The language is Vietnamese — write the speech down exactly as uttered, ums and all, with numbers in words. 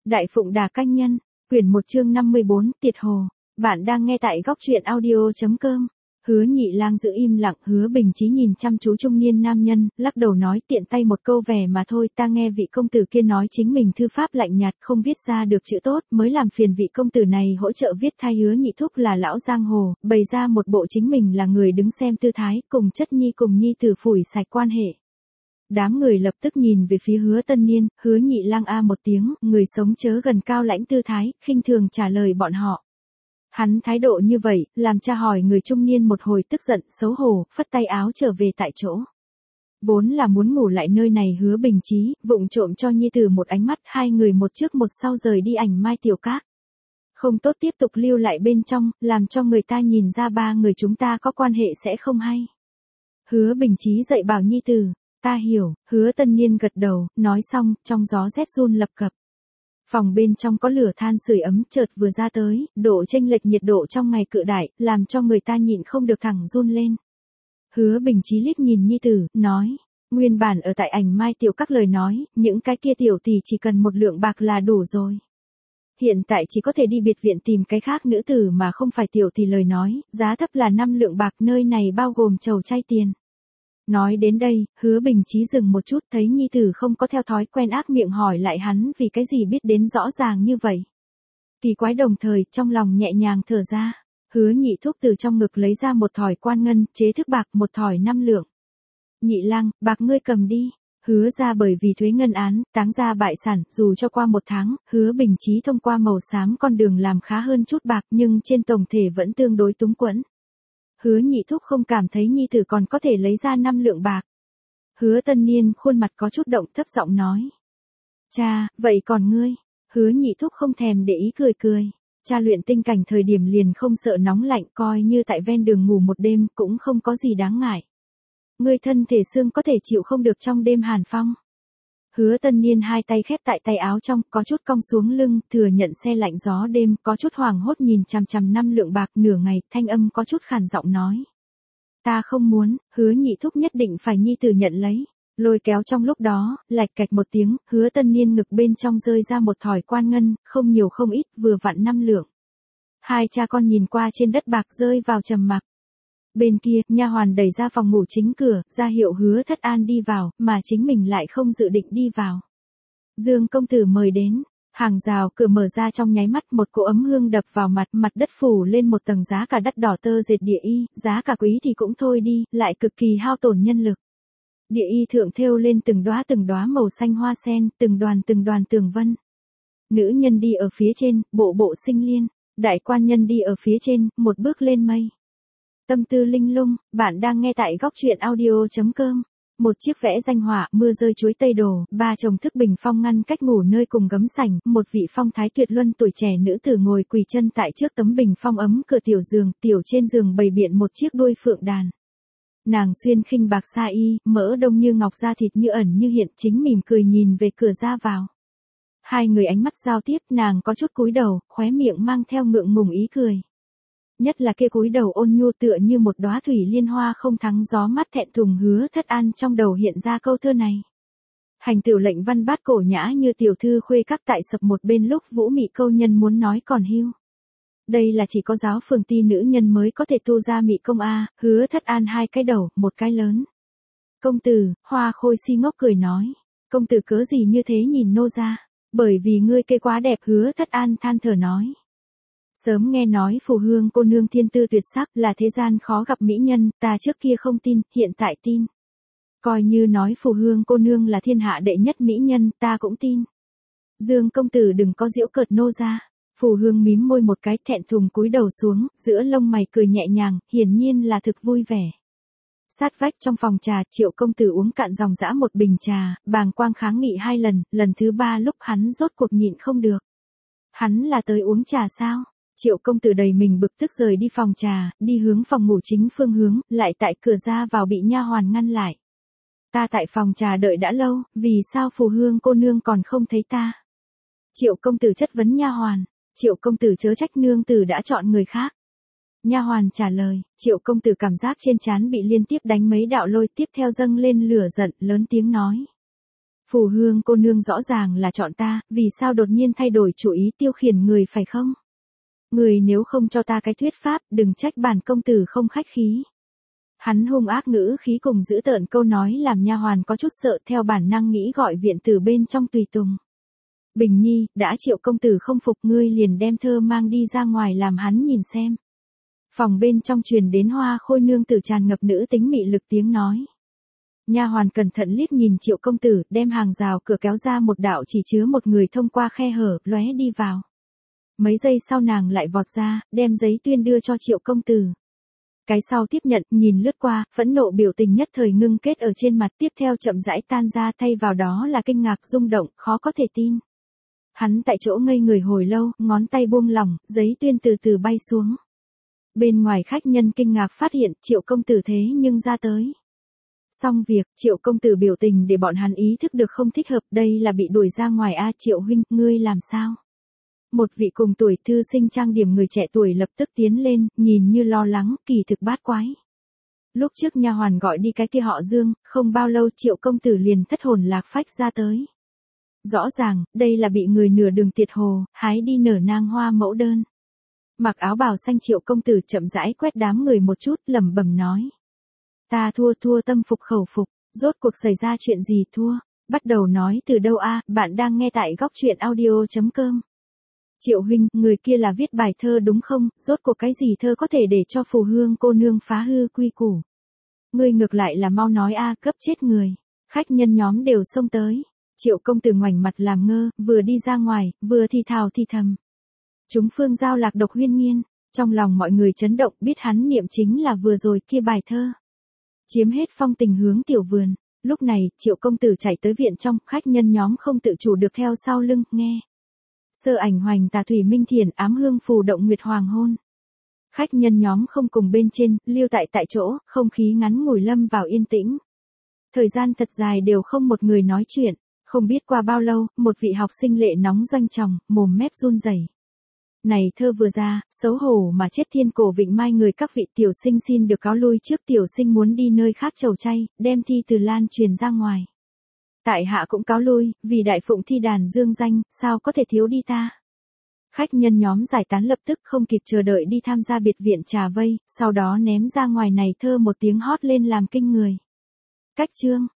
Đại Phụng Đà Canh Nhân, quyển một chương năm mươi bốn, Tiệt Hồ. Bạn đang nghe tại góc truyện audio.com. Hứa Nhị Lang giữ im lặng, Hứa Bình Chí nhìn chăm chú trung niên nam nhân, lắc đầu nói tiện tay một câu vẻ mà thôi, ta nghe vị công tử kia nói chính mình thư pháp lạnh nhạt không viết ra được chữ tốt, mới làm phiền vị công tử này hỗ trợ viết thay. Hứa Nhị Thúc là lão giang hồ, bày ra một bộ chính mình là người đứng xem tư thái, cùng chất nhi cùng nhi tử phủi sạch quan hệ. Đám người lập tức nhìn về phía Hứa Tân Niên, Hứa Nhị Lang a một tiếng, người sống chớ gần cao lãnh tư thái, khinh thường trả lời bọn họ. Hắn thái độ như vậy, làm cha hỏi người trung niên một hồi tức giận, xấu hổ, phất tay áo trở về tại chỗ. Vốn là muốn ngủ lại nơi này Hứa Bình Chí, vụng trộm cho nhi tử một ánh mắt, hai người một trước một sau rời đi Ảnh Mai Tiểu Các. Không tốt tiếp tục lưu lại bên trong, làm cho người ta nhìn ra ba người chúng ta có quan hệ sẽ không hay. Hứa Bình Chí dạy bảo nhi tử, ta hiểu. Hứa Tân Niên gật đầu, nói xong, trong gió rét run lập cập. Phòng bên trong có lửa than sưởi ấm chợt vừa ra tới, độ chênh lệch nhiệt độ trong ngày cự đại, làm cho người ta nhịn không được thẳng run lên. Hứa Bình Chí liếc nhìn nhi tử, nói, nguyên bản ở tại Ảnh Mai Tiểu Các lời nói, những cái kia tiểu tỷ chỉ cần một lượng bạc là đủ rồi. Hiện tại chỉ có thể đi biệt viện tìm cái khác nữ tử mà không phải tiểu tỷ lời nói, giá thấp là năm lượng bạc, nơi này bao gồm chầu chay tiền. Nói đến đây, Hứa Bình Chí dừng một chút, thấy nhi tử không có theo thói quen ác miệng hỏi lại hắn vì cái gì biết đến rõ ràng như vậy. Kỳ quái đồng thời, trong lòng nhẹ nhàng thở ra. Hứa Nhị Thúc từ trong ngực lấy ra một thỏi quan ngân, chế thức bạc, một thỏi năm lượng. Nhị Lang, bạc ngươi cầm đi. Hứa ra bởi vì thuế ngân án, táng ra bại sản, dù cho qua một tháng, Hứa Bình Chí thông qua màu xám con đường làm khá hơn chút bạc nhưng trên tổng thể vẫn tương đối túng quẫn. Hứa Nhị Thúc không cảm thấy nhi tử còn có thể lấy ra năm lượng bạc. Hứa Tân Niên khuôn mặt có chút động, thấp giọng nói. Cha, vậy còn ngươi? Hứa Nhị Thúc không thèm để ý cười cười. Cha luyện tinh cảnh thời điểm liền không sợ nóng lạnh, coi như tại ven đường ngủ một đêm cũng không có gì đáng ngại. Ngươi thân thể xương có thể chịu không được trong đêm hàn phong. Hứa Tân Niên hai tay khép tại tay áo trong, có chút cong xuống lưng, thừa nhận xe lạnh gió đêm, có chút hoảng hốt nhìn chằm chằm năm lượng bạc nửa ngày, thanh âm có chút khàn giọng nói. Ta không muốn. Hứa Nhị Thúc nhất định phải nhi tử nhận lấy. Lôi kéo trong lúc đó, lạch cạch một tiếng, Hứa Tân Niên ngực bên trong rơi ra một thỏi quan ngân, không nhiều không ít, vừa vặn năm lượng. Hai cha con nhìn qua trên đất bạc rơi vào trầm mặc. Bên kia, nha hoàn đẩy ra phòng ngủ chính cửa, ra hiệu Hứa Thất An đi vào, mà chính mình lại không dự định đi vào. Dương công tử mời đến, hàng rào cửa mở ra trong nháy mắt, một cỗ ấm hương đập vào mặt, mặt đất phủ lên một tầng giá cả đắt đỏ tơ dệt địa y, giá cả quý thì cũng thôi đi, lại cực kỳ hao tổn nhân lực. Địa y thượng thêu lên từng đóa từng đóa màu xanh hoa sen, từng đoàn từng đoàn tường vân. Nữ nhân đi ở phía trên, bộ bộ sinh liên, đại quan nhân đi ở phía trên, một bước lên mây. Tâm tư linh lung, bạn đang nghe tại góc truyện audio.com. Một chiếc vẽ danh họa, mưa rơi chuối tây đổ, ba chồng thức bình phong ngăn cách ngủ nơi cùng gấm sảnh, một vị phong thái tuyệt luân tuổi trẻ nữ tử ngồi quỳ chân tại trước tấm bình phong ấm cửa tiểu giường, tiểu trên giường bày biện một chiếc đuôi phượng đàn. Nàng xuyên khinh bạc sa y, mỡ đông như ngọc, da thịt như ẩn như hiện, chính mỉm cười nhìn về cửa ra vào. Hai người ánh mắt giao tiếp, nàng có chút cúi đầu, khóe miệng mang theo ngượng ngùng ý cười. Nhất là kia cúi đầu ôn nhu tựa như một đóa thủy liên hoa không thắng gió mát thẹn thùng. Hứa Thất An trong đầu hiện ra câu thơ này. Hành tiểu lệnh văn bát cổ nhã như tiểu thư khuê các tại sập một bên lúc vũ mị câu nhân muốn nói còn hưu. Đây là chỉ có giáo phường ti nữ nhân mới có thể tu ra mị công a. Hứa Thất An hai cái đầu, một cái lớn. Công tử, Hoa Khôi si ngốc cười nói. Công tử cớ gì như thế nhìn nô ra, bởi vì ngươi kê quá đẹp. Hứa Thất An than thở nói. Sớm nghe nói Phù Hương cô nương thiên tư tuyệt sắc là thế gian khó gặp mỹ nhân, ta trước kia không tin, hiện tại tin. Coi như nói Phù Hương cô nương là thiên hạ đệ nhất mỹ nhân, ta cũng tin. Dương công tử đừng có giễu cợt nô ra. Phù Hương mím môi một cái, thẹn thùng cúi đầu xuống, giữa lông mày cười nhẹ nhàng, hiển nhiên là thực vui vẻ. Sát vách trong phòng trà, Triệu công tử uống cạn dòng dã một bình trà, bàng quang kháng nghị hai lần, lần thứ ba lúc hắn rốt cuộc nhịn không được. Hắn là tới uống trà sao? Triệu công tử đầy mình bực tức rời đi phòng trà, đi hướng phòng ngủ chính phương hướng, lại tại cửa ra vào bị nha hoàn ngăn lại. Ta tại phòng trà đợi đã lâu, vì sao Phù Hương cô nương còn không thấy ta? Triệu công tử chất vấn nha hoàn. Triệu công tử chớ trách nương tử đã chọn người khác. Nha hoàn trả lời. Triệu công tử cảm giác trên trán bị liên tiếp đánh mấy đạo lôi, tiếp theo dâng lên lửa giận, lớn tiếng nói. Phù Hương cô nương rõ ràng là chọn ta, vì sao đột nhiên thay đổi chủ ý tiêu khiển người phải không? Người nếu không cho ta cái thuyết pháp, đừng trách bản công tử không khách khí. Hắn hung ác ngữ khí cùng giữ tợn câu nói làm nha hoàn có chút sợ, theo bản năng nghĩ gọi viện tử bên trong tùy tùng. Bình Nhi, đã Triệu công tử không phục, ngươi liền đem thơ mang đi ra ngoài làm hắn nhìn xem. Phòng bên trong truyền đến Hoa Khôi nương tử tràn ngập nữ tính mị lực tiếng nói. Nha hoàn cẩn thận liếc nhìn Triệu công tử, đem hàng rào cửa kéo ra một đạo chỉ chứa một người thông qua khe hở, lóe đi vào. Mấy giây sau nàng lại vọt ra, đem giấy tuyên đưa cho Triệu công tử. Cái sau tiếp nhận, nhìn lướt qua, phẫn nộ biểu tình nhất thời ngưng kết ở trên mặt, tiếp theo chậm rãi tan ra, thay vào đó là kinh ngạc, rung động, khó có thể tin. Hắn tại chỗ ngây người hồi lâu, ngón tay buông lỏng, giấy tuyên từ từ bay xuống. Bên ngoài khách nhân kinh ngạc phát hiện Triệu công tử thế nhưng ra tới. Xong việc, Triệu công tử biểu tình để bọn hắn ý thức được không thích hợp, đây là bị đuổi ra ngoài a. Triệu huynh, ngươi làm sao? Một vị cùng tuổi thư sinh trang điểm người trẻ tuổi lập tức tiến lên, nhìn như lo lắng, kỳ thực bát quái. Lúc trước nha hoàn gọi đi cái kia họ Dương, không bao lâu Triệu công tử liền thất hồn lạc phách ra tới. Rõ ràng, đây là bị người nửa đường tiệt hồ, hái đi nở nang hoa mẫu đơn. Mặc áo bào xanh Triệu công tử chậm rãi quét đám người một chút, lẩm bẩm nói. Ta thua thua tâm phục khẩu phục, rốt cuộc xảy ra chuyện gì thua, bắt đầu nói từ đâu a? Bạn đang nghe tại góc truyện audio chấm com. Triệu huynh, người kia là viết bài thơ đúng không, rốt cuộc cái gì thơ có thể để cho Phù Hương cô nương phá hư quy củ. Ngươi ngược lại là mau nói a, cấp chết người. Khách nhân nhóm đều xông tới. Triệu công tử ngoảnh mặt làm ngơ, vừa đi ra ngoài, vừa thì thào thì thầm. Chúng phương giao lạc độc huyên nghiên, trong lòng mọi người chấn động, biết hắn niệm chính là vừa rồi kia bài thơ. Chiếm hết phong tình hướng tiểu vườn, lúc này, Triệu công tử chạy tới viện trong, khách nhân nhóm không tự chủ được theo sau lưng, nghe. Sơ ảnh hoành tà thủy minh thiền, ám hương phù động nguyệt hoàng hôn. Khách nhân nhóm không cùng bên trên, lưu tại tại chỗ, không khí ngắn ngủi lâm vào yên tĩnh. Thời gian thật dài đều không một người nói chuyện, không biết qua bao lâu, một vị học sinh lệ nóng doanh tròng, mồm mép run rẩy. Này thơ vừa ra, xấu hổ mà chết thiên cổ vịnh mai người các vị tiểu sinh xin được cáo lui trước, tiểu sinh muốn đi nơi khác trầu chay, đem thi từ lan truyền ra ngoài. Tại hạ cũng cáo lui, vì đại phụng thi đàn dương danh, sao có thể thiếu đi ta. Khách nhân nhóm giải tán lập tức không kịp chờ đợi đi tham gia biệt viện trà vây, sau đó ném ra ngoài này thơ một tiếng hót lên làm kinh người. Cách chương,